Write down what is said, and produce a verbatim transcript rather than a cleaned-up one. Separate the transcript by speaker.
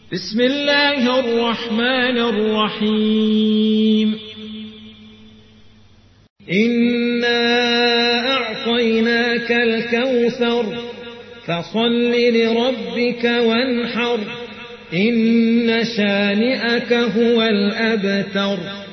Speaker 1: بسم الله الرحمن الرحيم إنا أعطيناك الكوثر فصل لربك وانحر إن شانئك هو الأبتر.